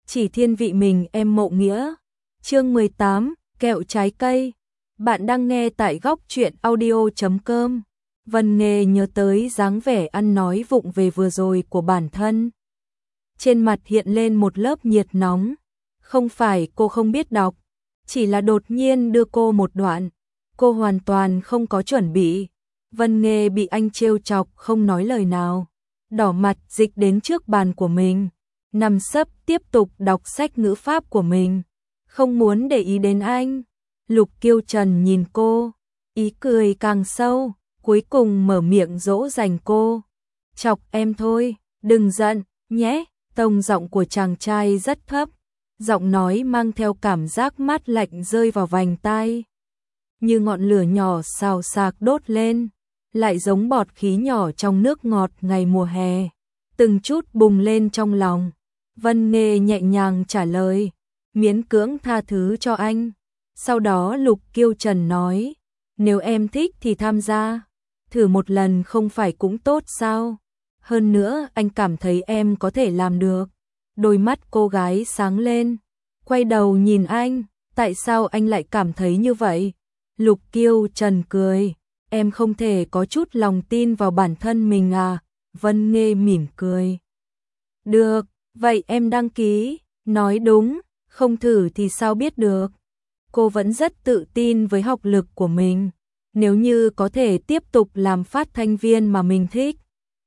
chỉ thiên vị mình em Mộ Nghĩa. Chương 18, kẹo trái cây. Bạn đang nghe tại góc truyện audio.com. Vân Nghê nhớ tới dáng vẻ ăn nói vụng về vừa rồi của bản thân. Trên mặt hiện lên một lớp nhiệt nóng. Không phải cô không biết đọc, chỉ là đột nhiên đưa cô một đoạn. Cô hoàn toàn không có chuẩn bị. Vân Nghê bị anh trêu chọc không nói lời nào. Đỏ mặt dịch đến trước bàn của mình. Nằm sấp tiếp tục đọc sách ngữ pháp của mình. Không muốn để ý đến anh. Lục Kiêu Trần nhìn cô. Ý cười càng sâu. Cuối cùng mở miệng dỗ dành cô. Chọc em thôi, đừng giận, nhé. Tông giọng của chàng trai rất thấp. Giọng nói mang theo cảm giác mát lạnh rơi vào vành tai. Như ngọn lửa nhỏ xào xạc đốt lên. Lại giống bọt khí nhỏ trong nước ngọt ngày mùa hè. Từng chút bùng lên trong lòng. Vân Nghê nhẹ nhàng trả lời. Miễn cưỡng tha thứ cho anh. Sau đó Lục Kiêu Trần nói. Nếu em thích thì tham gia. Thử một lần không phải cũng tốt sao? Hơn nữa anh cảm thấy em có thể làm được. Đôi mắt cô gái sáng lên. Quay đầu nhìn anh. Tại sao anh lại cảm thấy như vậy? Lục Kiêu Trần cười. Em không thể có chút lòng tin vào bản thân mình à? Vân Nghê mỉm cười. Được, vậy em đăng ký. Nói đúng, không thử thì sao biết được. Cô vẫn rất tự tin với học lực của mình. Nếu như có thể tiếp tục làm phát thanh viên mà mình thích,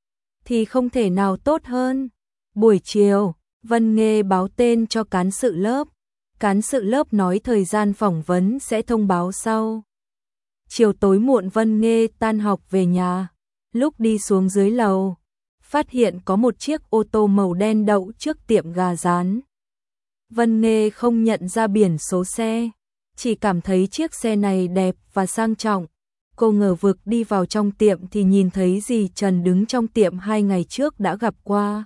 thì không thể nào tốt hơn. Buổi chiều, Vân Nghê báo tên cho cán sự lớp. Cán sự lớp nói thời gian phỏng vấn sẽ thông báo sau. Chiều tối muộn Vân Nghê tan học về nhà. Lúc đi xuống dưới lầu, phát hiện có một chiếc ô tô màu đen đậu trước tiệm gà rán. Vân Nghê không nhận ra biển số xe, chỉ cảm thấy chiếc xe này đẹp và sang trọng. Cô ngờ vực đi vào trong tiệm thì nhìn thấy dì Trần đứng trong tiệm 2 ngày trước đã gặp qua.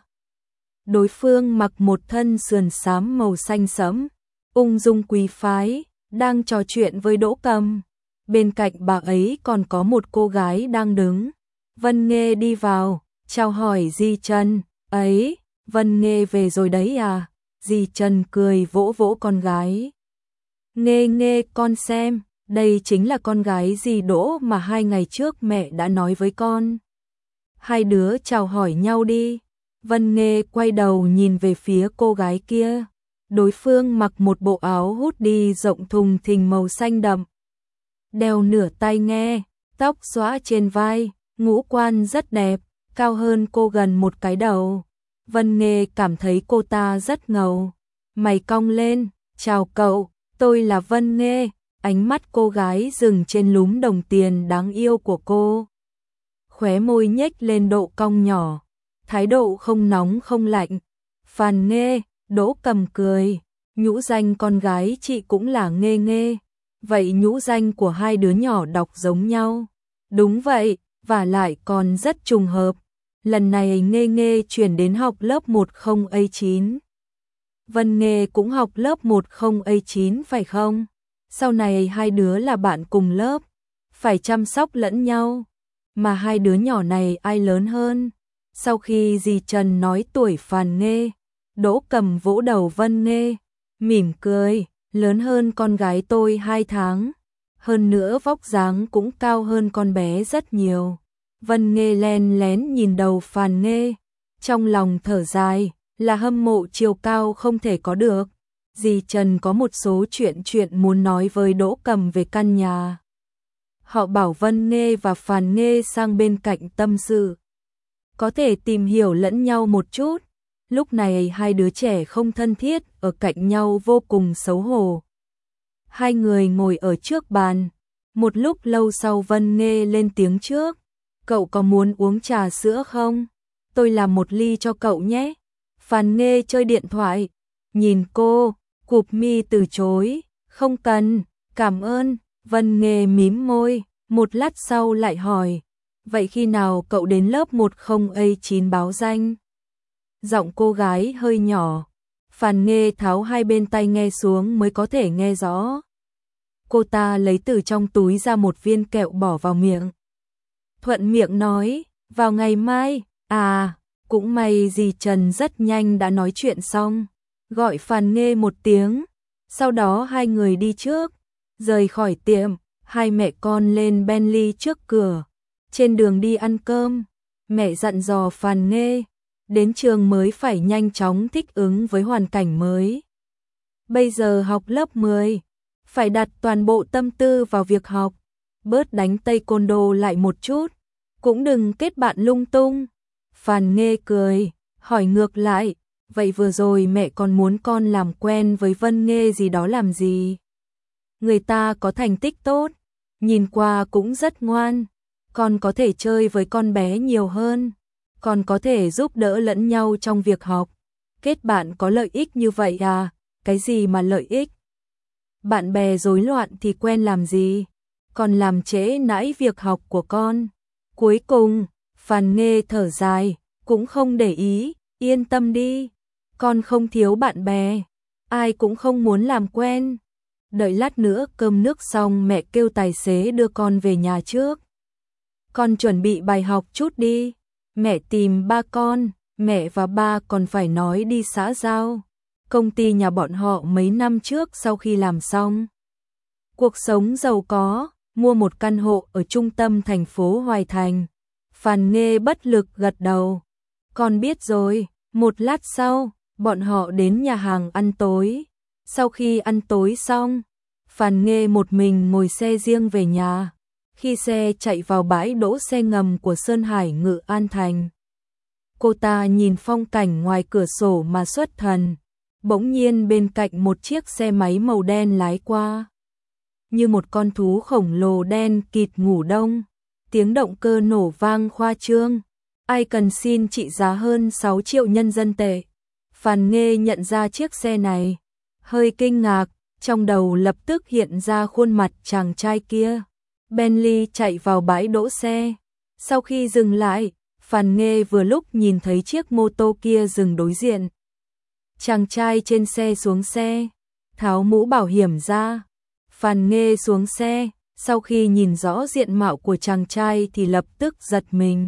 Đối phương mặc một thân sườn xám màu xanh sẫm, ung dung quý phái, đang trò chuyện với Đỗ Cầm. Bên cạnh bà ấy còn có một cô gái đang đứng. Vân Nghê đi vào, chào hỏi dì Trần. Ấy, Vân Nghê về rồi đấy à? Dì Trần cười vỗ vỗ con gái. Nghê Nghê con xem, đây chính là con gái dì Đỗ mà 2 ngày trước mẹ đã nói với con. Hai đứa chào hỏi nhau đi. Vân Nghê quay đầu nhìn về phía cô gái kia. Đối phương mặc một bộ áo hoodie rộng thùng thình màu xanh đậm. Đeo nửa tai nghe, tóc xõa trên vai, ngũ quan rất đẹp, cao hơn cô gần một cái đầu. Vân Nghê cảm thấy cô ta rất ngầu. Mày cong lên, chào cậu, tôi là Vân Nghê. Ánh mắt cô gái dừng trên lúm đồng tiền đáng yêu của cô. Khóe môi nhếch lên độ cong nhỏ, thái độ không nóng không lạnh. Phàn Nghê, Đỗ Cầm cười, nhũ danh con gái chị cũng là Nghê Nghê. Vậy nhũ danh của hai đứa nhỏ đọc giống nhau. Đúng vậy, và lại còn rất trùng hợp. Lần này Nghê Nghê chuyển đến học lớp 10A9. Vân Nghê cũng học lớp 10A9 phải không? Sau này hai đứa là bạn cùng lớp, phải chăm sóc lẫn nhau. Mà hai đứa nhỏ này ai lớn hơn? Sau khi dì Trần nói tuổi Phàn Nghê, Đỗ Cầm vỗ đầu Vân Nghê, mỉm cười. Lớn hơn con gái tôi 2 tháng. Hơn nữa vóc dáng cũng cao hơn con bé rất nhiều. Vân Nghê len lén nhìn đầu Phàn Nghê. Trong lòng thở dài, là hâm mộ chiều cao không thể có được. Dì Trần có một số chuyện muốn nói với Đỗ Cầm về căn nhà. Họ bảo Vân Nghê và Phàn Nghê sang bên cạnh tâm sự. Có thể tìm hiểu lẫn nhau một chút. Lúc này hai đứa trẻ không thân thiết, ở cạnh nhau vô cùng xấu hổ. Hai người ngồi ở trước bàn. Một lúc lâu sau Vân Nghê lên tiếng trước. Cậu có muốn uống trà sữa không? Tôi làm một ly cho cậu nhé. Phàn Nghê chơi điện thoại. Nhìn cô, cụp mi từ chối. Không cần, cảm ơn. Vân Nghê mím môi. Một lát sau lại hỏi. Vậy khi nào cậu đến lớp 10A9 báo danh? Giọng cô gái hơi nhỏ. Phàn Nghê tháo hai bên tai nghe xuống mới có thể nghe rõ. Cô ta lấy từ trong túi ra một viên kẹo bỏ vào miệng. Thuận miệng nói, vào ngày mai. À, cũng may dì Trần rất nhanh đã nói chuyện xong. gọi Phàn Nghê một tiếng, sau đó hai người đi trước, rời khỏi tiệm, hai mẹ con lên Bentley trước cửa. Trên đường đi ăn cơm, mẹ dặn dò Phàn Nghê, đến trường mới phải nhanh chóng thích ứng với hoàn cảnh mới. Bây giờ học lớp 10, phải đặt toàn bộ tâm tư vào việc học, bớt đánh taekwondo lại một chút, cũng đừng kết bạn lung tung. Phàn Nghê cười, hỏi ngược lại, vậy vừa rồi mẹ còn muốn con làm quen với Vân Nghê gì đó làm gì? Người ta có thành tích tốt, nhìn qua cũng rất ngoan, con có thể chơi với con bé nhiều hơn, còn có thể giúp đỡ lẫn nhau trong việc học. Kết bạn có lợi ích như vậy à? Cái gì mà lợi ích? Bạn bè rối loạn thì quen làm gì? Còn làm trễ nải việc học của con. Cuối cùng, Phàn Nghê thở dài, cũng không để ý, yên tâm đi, con không thiếu bạn bè, ai cũng không muốn làm quen. Đợi lát nữa cơm nước xong mẹ kêu tài xế đưa con về nhà trước. Con chuẩn bị bài học chút đi, mẹ tìm ba con, mẹ và ba còn phải nói đi xã giao. Công ty nhà bọn họ mấy năm trước sau khi làm xong cuộc sống giàu có, mua một căn hộ ở trung tâm thành phố Hoài Thành. Phàn Nghê bất lực gật đầu. Con biết rồi. Một lát sau, bọn họ đến nhà hàng ăn tối. Sau khi ăn tối xong, Phàn Nghê một mình ngồi xe riêng về nhà. Khi xe chạy vào bãi đỗ xe ngầm của Sơn Hải Ngự An Thành, cô ta nhìn phong cảnh ngoài cửa sổ mà xuất thần. Bỗng nhiên bên cạnh một chiếc xe máy màu đen lái qua, như một con thú khổng lồ đen kịt ngủ đông. Tiếng động cơ nổ vang khoa trương. Ai cần xin trị giá hơn 6 triệu nhân dân tệ. Phàn Nghê nhận ra chiếc xe này, hơi kinh ngạc, trong đầu lập tức hiện ra khuôn mặt chàng trai kia. Bentley chạy vào bãi đỗ xe. Sau khi dừng lại, Phàn Nghê vừa lúc nhìn thấy chiếc mô tô kia dừng đối diện. Chàng trai trên xe xuống xe, tháo mũ bảo hiểm ra. Phàn Nghê xuống xe, sau khi nhìn rõ diện mạo của chàng trai thì lập tức giật mình.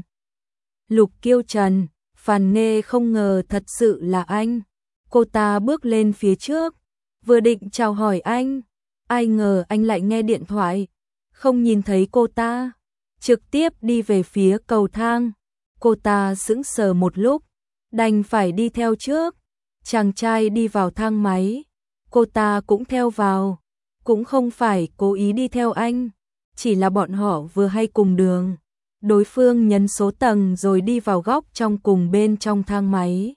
Lục Kiêu Trần, Phàn Nghê không ngờ thật sự là anh. Cô ta bước lên phía trước, vừa định chào hỏi anh, ai ngờ anh lại nghe điện thoại, không nhìn thấy cô ta, trực tiếp đi về phía cầu thang. Cô ta sững sờ một lúc, đành phải đi theo trước. Chàng trai đi vào thang máy, cô ta cũng theo vào, cũng không phải cố ý đi theo anh, chỉ là bọn họ vừa hay cùng đường. Đối phương nhấn số tầng rồi đi vào góc trong cùng bên trong thang máy.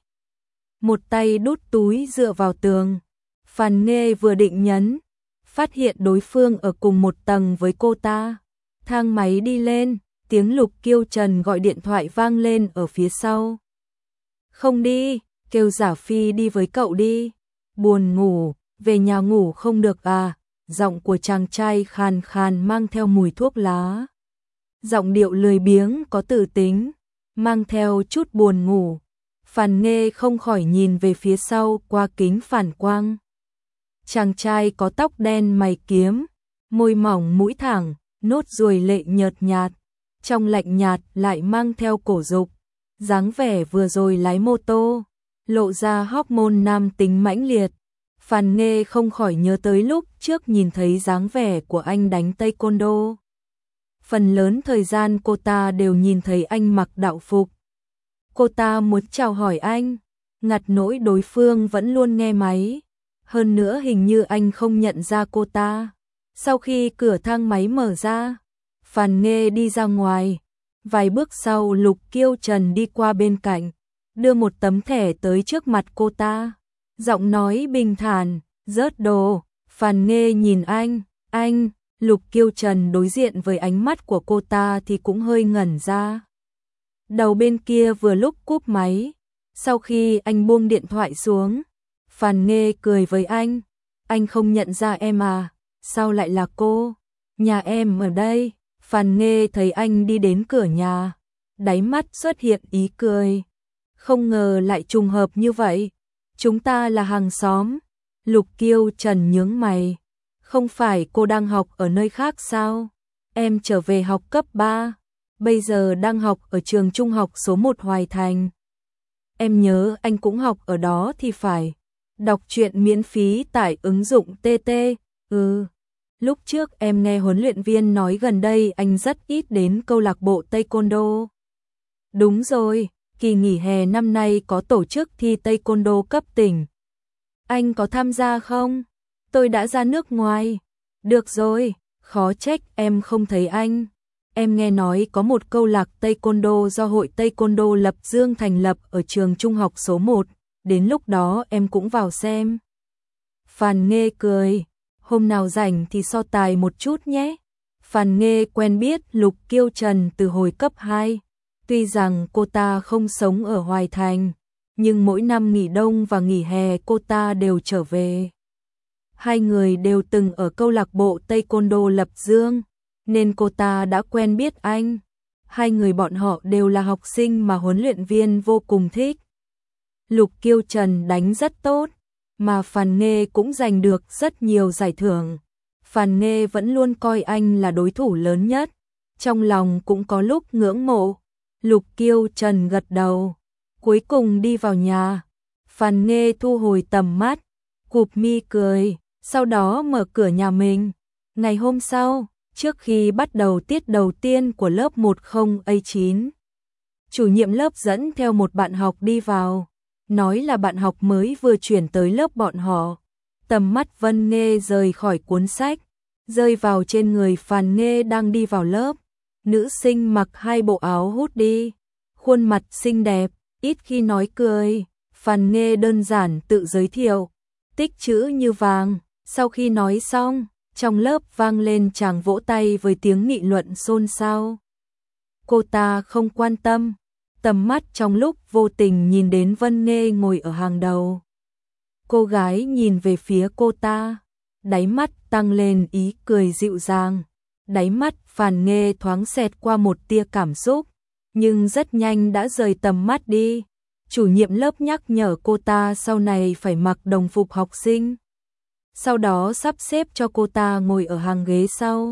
Một tay đút túi dựa vào tường. Phàn Nghê vừa định nhấn, phát hiện đối phương ở cùng một tầng với cô ta. Thang máy đi lên, tiếng Lục Kiêu Trần gọi điện thoại vang lên ở phía sau. Không đi, kêu Giả Phi đi với cậu đi. Buồn ngủ, về nhà ngủ không được à? Giọng của chàng trai khàn khàn mang theo mùi thuốc lá. Giọng điệu lười biếng có tử tính, mang theo chút buồn ngủ. Phàn Nghê không khỏi nhìn về phía sau qua kính phản quang. Chàng trai có tóc đen mày kiếm, môi mỏng mũi thẳng, nốt ruồi lệ nhợt nhạt, trong lạnh nhạt lại mang theo cổ dục. Dáng vẻ vừa rồi lái mô tô, lộ ra hormone nam tính mãnh liệt. Phàn Nghê không khỏi nhớ tới lúc trước nhìn thấy dáng vẻ của anh đánh taekwondo. Phần lớn thời gian cô ta đều nhìn thấy anh mặc đạo phục. Cô ta muốn chào hỏi anh, ngặt nỗi đối phương vẫn luôn nghe máy. Hơn nữa hình như anh không nhận ra cô ta. Sau khi cửa thang máy mở ra, Phàn Nghê đi ra ngoài. Vài bước sau Lục Kiêu Trần đi qua bên cạnh, đưa một tấm thẻ tới trước mặt cô ta. Giọng nói bình thản, rớt đồ. Phàn Nghê nhìn anh. Lục Kiêu Trần đối diện với ánh mắt của cô ta thì cũng hơi ngẩn ra. Đầu bên kia vừa lúc cúp máy. Sau khi anh buông điện thoại xuống, Phàn Nghê cười với anh không nhận ra em à? Sao lại là cô? Nhà em ở đây. Phàn Nghê thấy anh đi đến cửa nhà, đáy mắt xuất hiện ý cười. Không ngờ lại trùng hợp như vậy. Chúng ta là hàng xóm. Lục Kiêu Trần nhướng mày. Không phải cô đang học ở nơi khác sao? Em trở về học cấp 3, bây giờ đang học ở trường trung học số 1 Hoài Thành. Em nhớ anh cũng học ở đó thì phải. Đọc truyện miễn phí tại ứng dụng TT. Lúc trước em nghe huấn luyện viên nói gần đây anh rất ít đến câu lạc bộ Taekwondo. Đúng rồi, kỳ nghỉ hè năm nay có tổ chức thi Taekwondo cấp tỉnh. Anh có tham gia không? Tôi đã ra nước ngoài. Được rồi, khó trách em không thấy anh. Em nghe nói có một câu lạc Taekwondo do Hội Taekwondo Lập Dương thành lập ở trường trung học số 1, đến lúc đó em cũng vào xem. Phan Nghê cười, hôm nào rảnh thì so tài một chút nhé. Phan Nghê quen biết Lục Kiêu Trần từ hồi cấp 2, tuy rằng cô ta không sống ở Hoài Thành, nhưng mỗi năm nghỉ đông và nghỉ hè cô ta đều trở về. Hai người đều từng ở câu lạc bộ Taekwondo Lập Dương, nên cô ta đã quen biết anh. Hai người bọn họ đều là học sinh mà huấn luyện viên vô cùng thích. Lục Kiêu Trần đánh rất tốt, mà Phan Nghê cũng giành được rất nhiều giải thưởng. Phan Nghê vẫn luôn coi anh là đối thủ lớn nhất, trong lòng cũng có lúc ngưỡng mộ. Lục Kiêu Trần gật đầu, cuối cùng đi vào nhà. Phan Nghê thu hồi tầm mắt, cụp mi cười, sau đó mở cửa nhà mình. Ngày hôm sau, trước khi bắt đầu tiết đầu tiên của lớp 10A9, chủ nhiệm lớp dẫn theo một bạn học đi vào, nói là bạn học mới vừa chuyển tới lớp bọn họ. Tầm mắt Vân Nghê rời khỏi cuốn sách, rơi vào trên người Phan Nghê đang đi vào lớp. Nữ sinh mặc hai bộ áo hoodie, khuôn mặt xinh đẹp, ít khi nói cười. Phan Nghê đơn giản tự giới thiệu, tích chữ như vàng. Sau khi nói xong, trong lớp vang lên tràng vỗ tay với tiếng nghị luận xôn xao. Cô ta không quan tâm, tầm mắt trong lúc vô tình nhìn đến Vân Nghê ngồi ở hàng đầu. Cô gái nhìn về phía cô ta, đáy mắt tăng lên ý cười dịu dàng. Đáy mắt Phan Nghê thoáng xẹt qua một tia cảm xúc, nhưng rất nhanh đã rời tầm mắt đi. Chủ nhiệm lớp nhắc nhở cô ta sau này phải mặc đồng phục học sinh. Sau đó sắp xếp cho cô ta ngồi ở hàng ghế sau.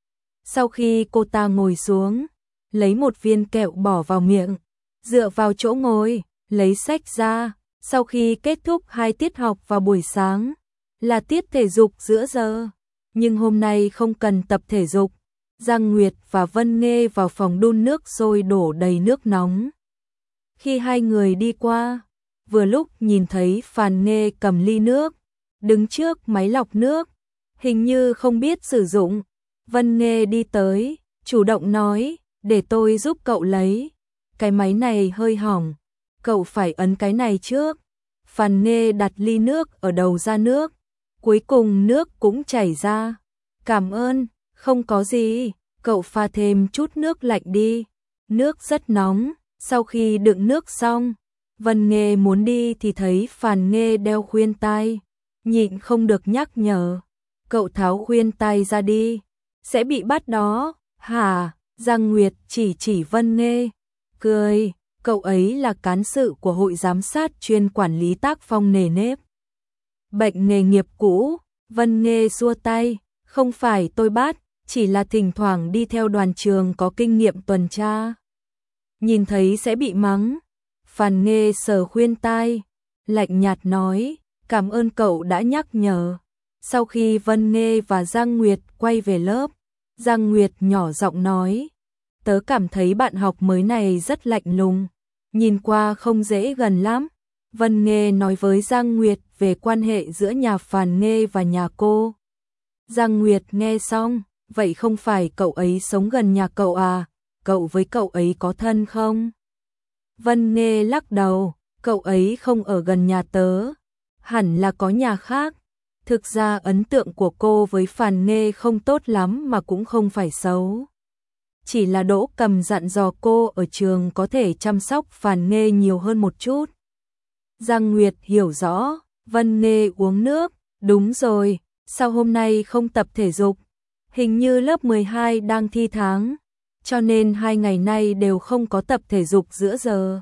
Sau khi cô ta ngồi xuống, lấy một viên kẹo bỏ vào miệng, dựa vào chỗ ngồi, lấy sách ra. Sau khi kết thúc 2 tiết học vào buổi sáng, là tiết thể dục giữa giờ. Nhưng hôm nay không cần tập thể dục. Giang Nguyệt và Vân Nghê vào phòng đun nước sôi đổ đầy nước nóng. Khi hai người đi qua, vừa lúc nhìn thấy Phan Nghê cầm ly nước, đứng trước máy lọc nước, hình như không biết sử dụng. Vân Nghê đi tới, chủ động nói, để tôi giúp cậu lấy. Cái máy này hơi hỏng, cậu phải ấn cái này trước. Phan Nghê đặt ly nước ở đầu ra nước, cuối cùng nước cũng chảy ra. Cảm ơn, không có gì, cậu pha thêm chút nước lạnh đi. Nước rất nóng. Sau khi đựng nước xong, Vân Nghê muốn đi thì thấy Phan Nghê đeo khuyên tai, nhịn không được nhắc nhở. Cậu tháo khuyên tai ra đi, sẽ bị bắt đó. Hả? Giang Nguyệt chỉ Vân Nghê, cười, cậu ấy là cán sự của hội giám sát chuyên quản lý tác phong nề nếp. Bệnh nghề nghiệp cũ. Vân Nghê xua tay, không phải tôi bắt, chỉ là thỉnh thoảng đi theo đoàn trường có kinh nghiệm tuần tra. Nhìn thấy sẽ bị mắng. Phan Nghê sờ khuyên tai, lạnh nhạt nói, cảm ơn cậu đã nhắc nhở. Sau khi Vân Nghê và Giang Nguyệt quay về lớp, Giang Nguyệt nhỏ giọng nói, tớ cảm thấy bạn học mới này rất lạnh lùng, nhìn qua không dễ gần lắm. Vân Nghê nói với Giang Nguyệt về quan hệ giữa nhà Phan Nghê và nhà cô. Giang Nguyệt nghe xong, vậy không phải cậu ấy sống gần nhà cậu à? Cậu với cậu ấy có thân không? Vân Nghê lắc đầu, cậu ấy không ở gần nhà tớ, hẳn là có nhà khác. Thực ra ấn tượng của cô với Phan Nghê không tốt lắm mà cũng không phải xấu. Chỉ là Đỗ Cầm dặn dò cô ở trường có thể chăm sóc Phan Nghê nhiều hơn một chút. Giang Nguyệt hiểu rõ, Vân Nghê uống nước, đúng rồi, sao hôm nay không tập thể dục? Hình như lớp 12 đang thi tháng, cho nên 2 ngày nay đều không có tập thể dục giữa giờ.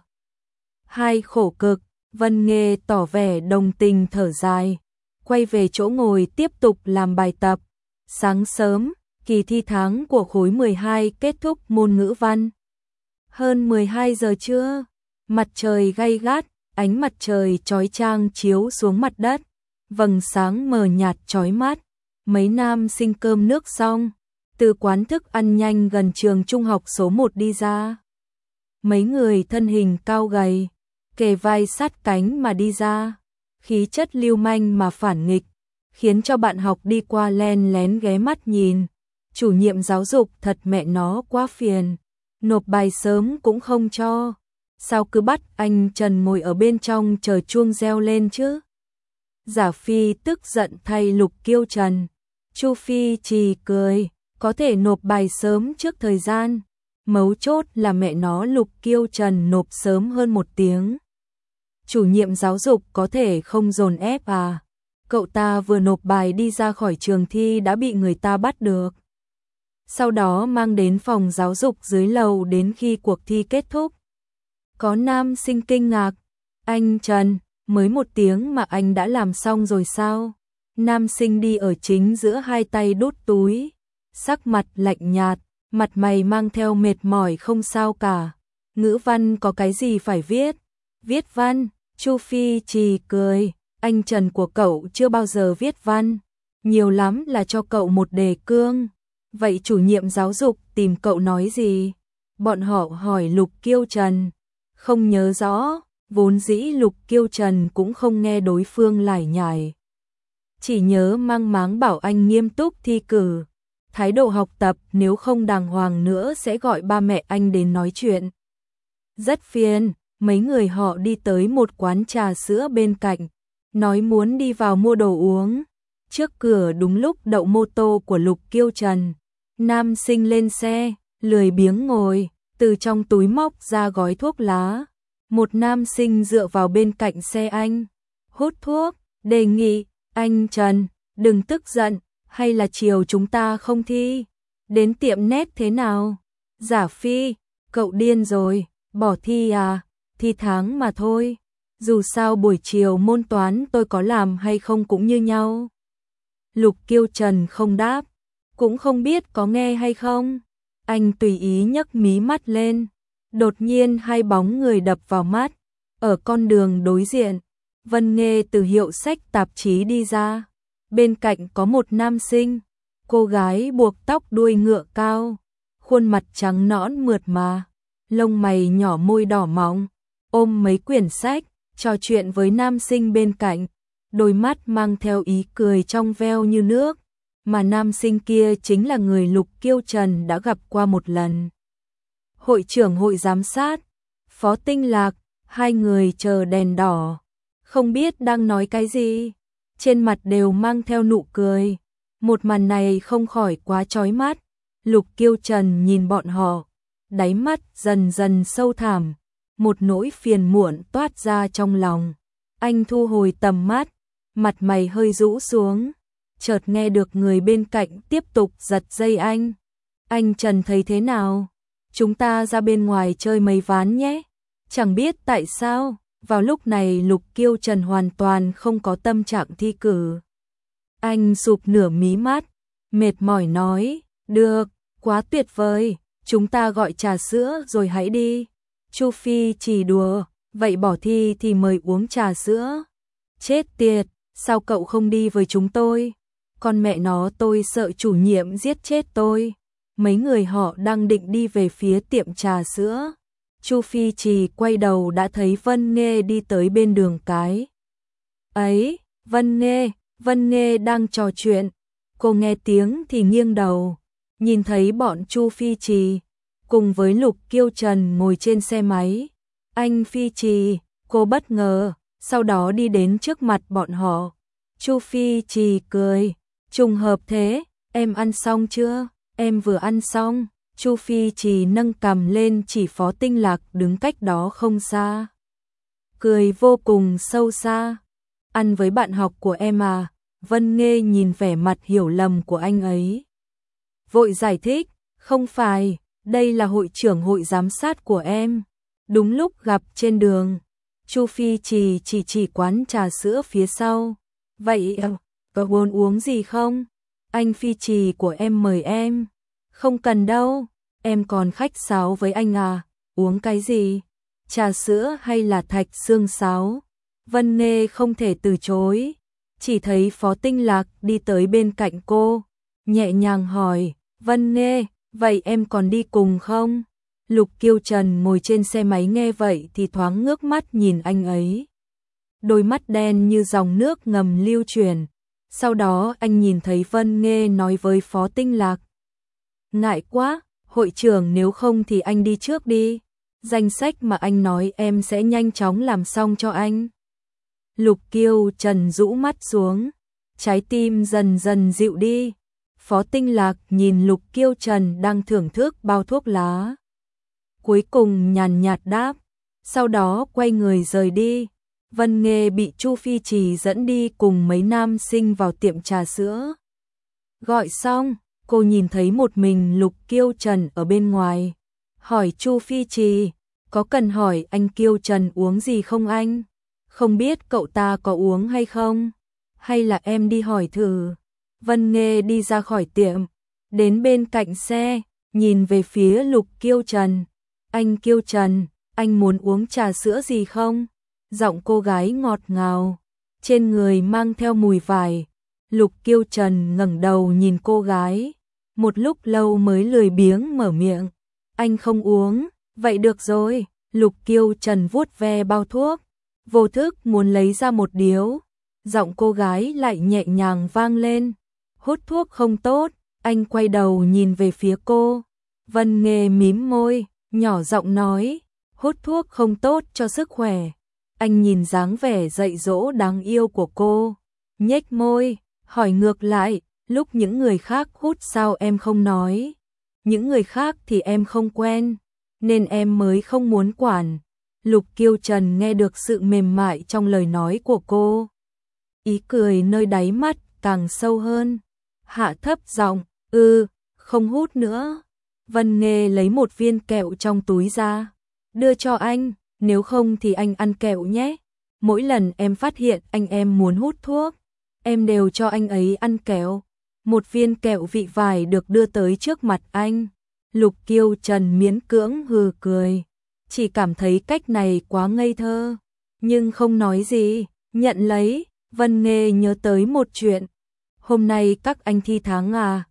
Hai khổ cực. Vân Nghê tỏ vẻ đồng tình thở dài, quay về chỗ ngồi tiếp tục làm bài tập. Sáng sớm, kỳ thi tháng của khối 12 kết thúc môn ngữ văn. Hơn 12 giờ trưa, mặt trời gay gắt, Ánh mặt trời chói chang chiếu xuống mặt đất, vầng sáng mờ nhạt chói mắt. Mấy nam sinh cơm nước xong, từ quán thức ăn nhanh gần trường trung học số 1 đi ra. Mấy người thân hình cao gầy, kề vai sát cánh mà đi ra, khí chất lưu manh mà phản nghịch, khiến cho bạn học đi qua len lén ghé mắt nhìn. Chủ nhiệm giáo dục thật mẹ nó quá phiền, nộp bài sớm cũng không cho. Sao cứ bắt anh Trần ngồi ở bên trong chờ chuông reo lên chứ? Giả Phi tức giận thay Lục Kiêu Trần. Chu Phi Trì cười, có thể nộp bài sớm trước thời gian. Mấu chốt là mẹ nó Lục Kiêu Trần nộp sớm hơn 1 tiếng. Chủ nhiệm giáo dục có thể không dồn ép à? Cậu ta vừa nộp bài đi ra khỏi trường thi đã bị người ta bắt được. Sau đó mang đến phòng giáo dục dưới lầu đến khi cuộc thi kết thúc. Có nam sinh kinh ngạc, anh Trần, mới 1 tiếng mà anh đã làm xong rồi sao? Nam sinh đi ở chính giữa hai tay đút túi, sắc mặt lạnh nhạt, mặt mày mang theo mệt mỏi không sao cả. Ngữ văn có cái gì phải viết? Viết văn, Chu Phi Trì cười, anh Trần của cậu chưa bao giờ viết văn, nhiều lắm là cho cậu một đề cương. Vậy chủ nhiệm giáo dục tìm cậu nói gì? Bọn họ hỏi Lục Kiêu Trần, không nhớ rõ, vốn dĩ Lục Kiêu Trần cũng không nghe đối phương lải nhải. Chỉ nhớ mang máng bảo anh nghiêm túc thi cử, thái độ học tập nếu không đàng hoàng nữa sẽ gọi ba mẹ anh đến nói chuyện. Rất phiền, mấy người họ đi tới một quán trà sữa bên cạnh, nói muốn đi vào mua đồ uống. Trước cửa đúng lúc đậu mô tô của Lục Kiêu Trần. Nam sinh lên xe, lười biếng ngồi, từ trong túi móc ra gói thuốc lá. Một nam sinh dựa vào bên cạnh xe anh, hút thuốc, đề nghị, anh Trần, đừng tức giận, hay là chiều chúng ta không thi, đến tiệm nét thế nào? Giả Phi, cậu điên rồi, bỏ thi à, thi tháng mà thôi, dù sao buổi chiều môn toán tôi có làm hay không cũng như nhau. Lục Kiêu Trần không đáp, cũng không biết có nghe hay không. Anh tùy ý nhấc mí mắt lên, đột nhiên hai bóng người đập vào mắt. Ở con đường đối diện, Vân Nghê từ hiệu sách tạp chí đi ra. Bên cạnh có một nam sinh, cô gái buộc tóc đuôi ngựa cao, khuôn mặt trắng nõn mượt mà, lông mày nhỏ môi đỏ mọng, ôm mấy quyển sách, trò chuyện với nam sinh bên cạnh, đôi mắt mang theo ý cười trong veo như nước. Mà nam sinh kia chính là người Lục Kiêu Trần đã gặp qua một lần. Hội trưởng hội giám sát, Phó Tinh Lạc, hai người chờ đèn đỏ, không biết đang nói cái gì, trên mặt đều mang theo nụ cười. Một màn này không khỏi quá chói mắt. Lục Kiêu Trần nhìn bọn họ, đáy mắt dần dần sâu thẳm, một nỗi phiền muộn toát ra trong lòng. Anh thu hồi tầm mắt, mặt mày hơi rũ xuống, chợt nghe được người bên cạnh tiếp tục giật dây anh. Anh Trần thấy thế nào? Chúng ta ra bên ngoài chơi mấy ván nhé. Chẳng biết tại sao, vào lúc này Lục Kiêu Trần hoàn toàn không có tâm trạng thi cử. Anh sụp nửa mí mắt, mệt mỏi nói, được, quá tuyệt vời, chúng ta gọi trà sữa rồi hãy đi. Chu Phi chỉ đùa, vậy bỏ thi thì mời uống trà sữa. Chết tiệt, sao cậu không đi với chúng tôi? Con mẹ nó tôi sợ chủ nhiệm giết chết tôi. Mấy người họ đang định đi về phía tiệm trà sữa. Chu Phi Trì quay đầu đã thấy Vân Nghê đi tới bên đường cái. Ấy, Vân Nghê đang trò chuyện. Cô nghe tiếng thì nghiêng đầu, nhìn thấy bọn Chu Phi Trì cùng với Lục Kiêu Trần ngồi trên xe máy. Anh Phi Trì, cô bất ngờ, sau đó đi đến trước mặt bọn họ. Chu Phi Trì cười, trùng hợp thế, em ăn xong chưa? Em vừa ăn xong. Chu Phi Trì nâng cằm lên chỉ Phó Tinh Lạc đứng cách đó không xa. Cười vô cùng sâu xa. Ăn với bạn học của em à? Vân Nghê nhìn vẻ mặt hiểu lầm của anh ấy, vội giải thích, không phải, đây là hội trưởng hội giám sát của em. Đúng lúc gặp trên đường. Chu Phi Trì chỉ quán trà sữa phía sau. Vậy có muốn uống gì không? Anh Phi Trì của em mời em. Không cần đâu, em còn khách sáo với anh à, uống cái gì? trà sữa hay là thạch xương sáo? Vân Nghê không thể từ chối, chỉ thấy Phó Tinh Lạc đi tới bên cạnh cô, nhẹ nhàng hỏi, Vân Nghê, vậy em còn đi cùng không? Lục Kiêu Trần ngồi trên xe máy nghe vậy thì thoáng ngước mắt nhìn anh ấy. Đôi mắt đen như dòng nước ngầm lưu chuyển. Sau đó anh nhìn thấy Vân Nghê nói với Phó Tinh Lạc. Ngại quá, hội trưởng, nếu không thì anh đi trước đi. Danh sách mà anh nói em sẽ nhanh chóng làm xong cho anh. Lục Kiêu Trần rũ mắt xuống, trái tim dần dần dịu đi. Phó Tinh Lạc nhìn Lục Kiêu Trần đang thưởng thức bao thuốc lá. Cuối cùng nhàn nhạt đáp, sau đó quay người rời đi. Vân Nghê bị Chu Phi Trì dẫn đi cùng mấy nam sinh vào tiệm trà sữa. Gọi xong, cô nhìn thấy một mình Lục Kiêu Trần ở bên ngoài. Hỏi Chu Phi Trì, có cần hỏi anh Kiêu Trần uống gì không anh? Không biết cậu ta có uống hay không? Hay là em đi hỏi thử? Vân Nghê đi ra khỏi tiệm, đến bên cạnh xe, nhìn về phía Lục Kiêu Trần. Anh Kiêu Trần, anh muốn uống trà sữa gì không? Giọng cô gái ngọt ngào, trên người mang theo mùi vải. Lục Kiêu Trần ngẩng đầu nhìn cô gái, một lúc lâu mới lười biếng mở miệng. Anh không uống, vậy được rồi. Lục Kiêu Trần vuốt ve bao thuốc, vô thức muốn lấy ra một điếu. Giọng cô gái lại nhẹ nhàng vang lên. Hút thuốc không tốt. Anh quay đầu nhìn về phía cô. Vân Nghê mím môi, nhỏ giọng nói, hút thuốc không tốt cho sức khỏe. Anh nhìn dáng vẻ dạy dỗ đáng yêu của cô, nhếch môi, hỏi ngược lại, lúc những người khác hút sao em không nói? Những người khác thì em không quen, nên em mới không muốn quản. Lục Kiêu Trần nghe được sự mềm mại trong lời nói của cô. Ý cười nơi đáy mắt càng sâu hơn. Hạ thấp giọng, không hút nữa. Vân Nghê lấy một viên kẹo trong túi ra, đưa cho anh, nếu không thì anh ăn kẹo nhé. Mỗi lần em phát hiện anh em muốn hút thuốc, em đều cho anh ấy ăn kẹo. Một viên kẹo vị vải được đưa tới trước mặt anh. Lục Kiêu Trần miễn cưỡng hừ cười, chỉ cảm thấy cách này quá ngây thơ, nhưng không nói gì, nhận lấy. Vân Nghê nhớ tới một chuyện. Hôm nay các anh thi tháng à?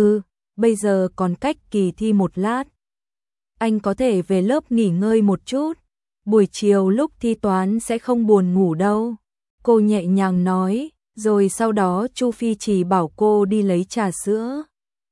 Bây giờ còn cách kỳ thi một lát. Anh có thể về lớp nghỉ ngơi một chút. Buổi chiều lúc thi toán sẽ không buồn ngủ đâu. Cô nhẹ nhàng nói, rồi sau đó Chu Phi Trì bảo cô đi lấy trà sữa.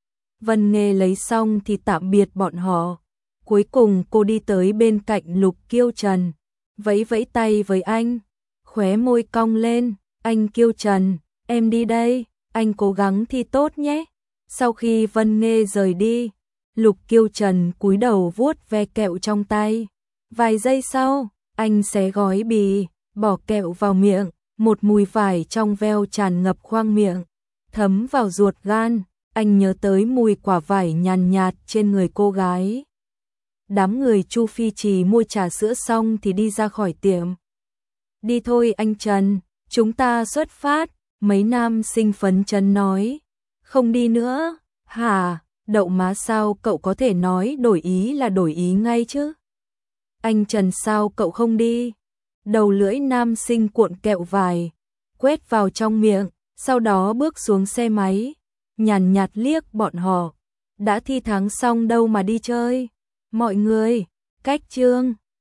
Vân Nghê lấy xong thì tạm biệt bọn họ. Cuối cùng cô đi tới bên cạnh Lục Kiêu Trần, vẫy vẫy tay với anh, khóe môi cong lên. Anh Kiêu Trần, em đi đây, anh cố gắng thi tốt nhé. Sau khi Vân Nghê rời đi, Lục Kiêu Trần cúi đầu vuốt ve kẹo trong tay. Vài giây sau, anh xé gói bì, bỏ kẹo vào miệng, một mùi vải trong veo tràn ngập khoang miệng, thấm vào ruột gan. Anh nhớ tới mùi quả vải nhàn nhạt trên người cô gái. Đám người Chu Phi Trì mua trà sữa xong thì đi ra khỏi tiệm. Đi thôi anh Trần, chúng ta xuất phát. Mấy nam sinh phấn chấn nói. Không đi nữa, hả? Đậu má, sao cậu có thể nói đổi ý là đổi ý ngay chứ? Anh Trần, sao cậu không đi? Đầu lưỡi nam sinh cuộn kẹo vải, quét vào trong miệng, sau đó bước xuống xe máy, nhàn nhạt liếc bọn họ. Đã thi tháng xong đâu mà đi chơi. Mọi người, cách chương.